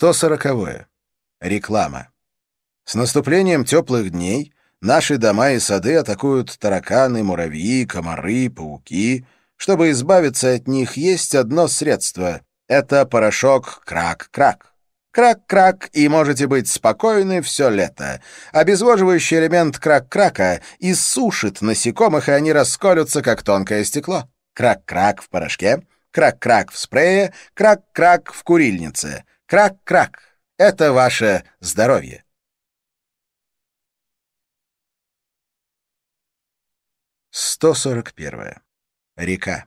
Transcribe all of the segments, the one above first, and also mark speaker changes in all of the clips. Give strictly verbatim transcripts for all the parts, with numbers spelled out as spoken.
Speaker 1: сто сороковое. Реклама. С наступлением теплых дней наши дома и сады атакуют тараканы, муравьи, комары, пауки. Чтобы избавиться от них, есть одно средство — это порошок «Крак-Крак». Крак-крак, и можете быть спокойны все лето. Обезвоживающий элемент крак-крака иссушит насекомых, и они расколются, как тонкое стекло. Крак-крак в порошке, крак-крак в спрее, крак-крак в курильнице. Крак-крак — это ваше здоровье. сто сорок первое. Река.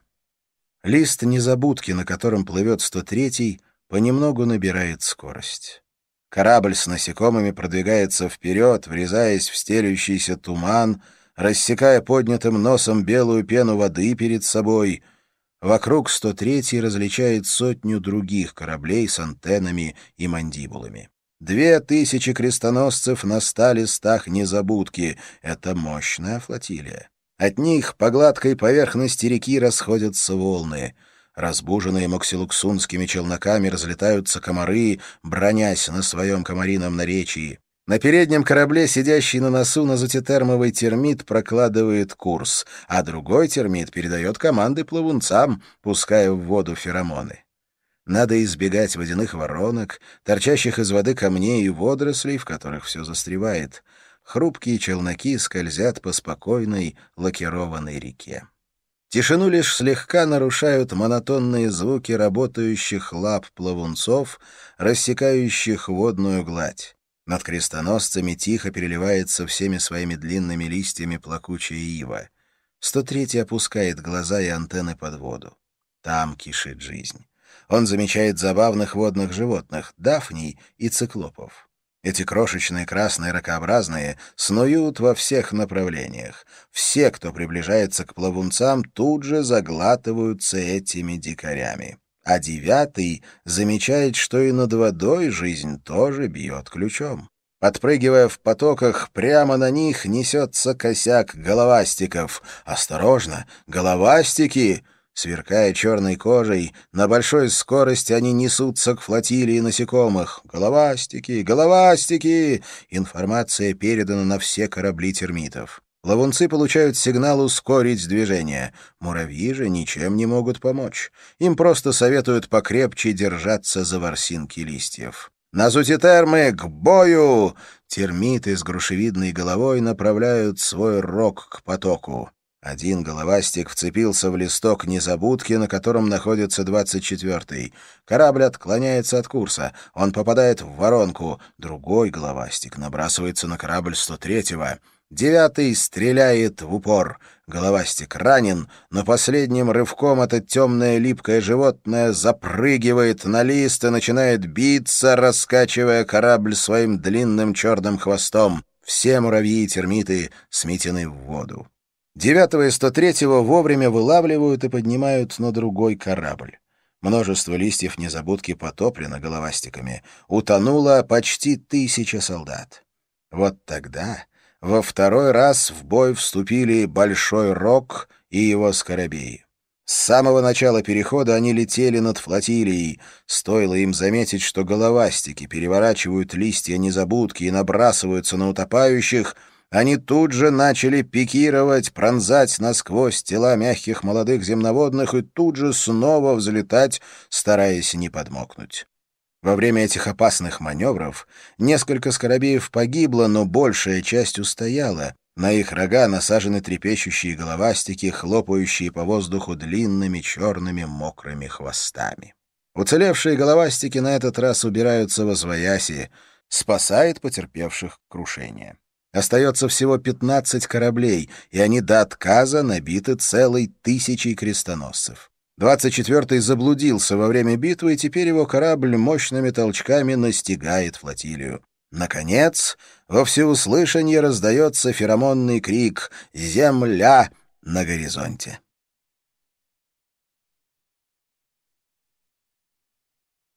Speaker 1: Лист незабудки, на котором плывет сто третий, понемногу набирает скорость. Корабль с насекомыми продвигается вперед, врезаясь в стелющийся туман, рассекая поднятым носом белую пену воды перед собой. Вокруг сто третий различает сотню других кораблей с антеннами и мандибулами. Две тысячи крестоносцев на ста листах незабудки — это мощная флотилия. От них по гладкой поверхности реки расходятся волны. Разбуженные моксилуксунскими челноками разлетаются комары, бронясь на своем комарином наречии. На переднем корабле, сидящий на носу назутитермовый термит, прокладывает курс, а другой термит передает команды плавунцам, пуская в воду феромоны. Надо избегать водяных воронок, торчащих из воды камней и водорослей, в которых все застревает. Хрупкие челноки скользят по спокойной лакированной реке. Тишину лишь слегка нарушают монотонные звуки работающих лап плавунцов, рассекающих водную гладь. Над крестоносцами тихо переливается всеми своими длинными листьями плакучая ива. сто третий опускает глаза и антенны под воду. Там кишит жизнь. Он замечает забавных водных животных — дафний и циклопов. Эти крошечные красные ракообразные снуют во всех направлениях. Все, кто приближается к плавунцам, тут же заглатываются этими дикарями. А девятый замечает, что и над водой жизнь тоже бьет ключом. Подпрыгивая в потоках, прямо на них несется косяк головастиков. «Осторожно! Головастики!» Сверкая черной кожей, на большой скорости они несутся к флотилии насекомых. «Головастики! Головастики!» Информация передана на все корабли термитов. Плавунцы получают сигнал ускорить движение. Муравьи же ничем не могут помочь. Им просто советуют покрепче держаться за ворсинки листьев. «Назутитермы, к бою!» Термиты с грушевидной головой направляют свой рог к потоку. Один головастик вцепился в листок незабудки, на котором находится двадцать четвертый. Корабль отклоняется от курса. Он попадает в воронку. Другой головастик набрасывается на корабль сто третьего. Девятый стреляет в упор. Головастик ранен, но последним рывком это темное липкое животное запрыгивает на лист и начинает биться, раскачивая корабль своим длинным черным хвостом. Все муравьи и термиты сметены в воду. Девятого и сто третьего вовремя вылавливают и поднимают на другой корабль. Множество листьев незабудки потоплено головастиками. Утонуло почти тысяча солдат. Вот тогда во второй раз в бой вступили Большой Рог и его скоробеи. С самого начала перехода они летели над флотилией. Стоило им заметить, что головастики переворачивают листья незабудки и набрасываются на утопающих, они тут же начали пикировать, пронзать насквозь тела мягких молодых земноводных и тут же снова взлетать, стараясь не подмокнуть. Во время этих опасных маневров несколько скоробеев погибло, но большая часть устояла. На их рога насажены трепещущие головастики, хлопающие по воздуху длинными черными мокрыми хвостами. Уцелевшие головастики на этот раз убираются восвояси, спасает потерпевших крушение. Остается всего пятнадцать кораблей, и они до отказа набиты целой тысячей крестоносцев. двадцать четвертый заблудился во время битвы, и теперь его корабль мощными толчками настигает флотилию. Наконец, во всеуслышанье раздается феромонный крик «Земля!» на горизонте.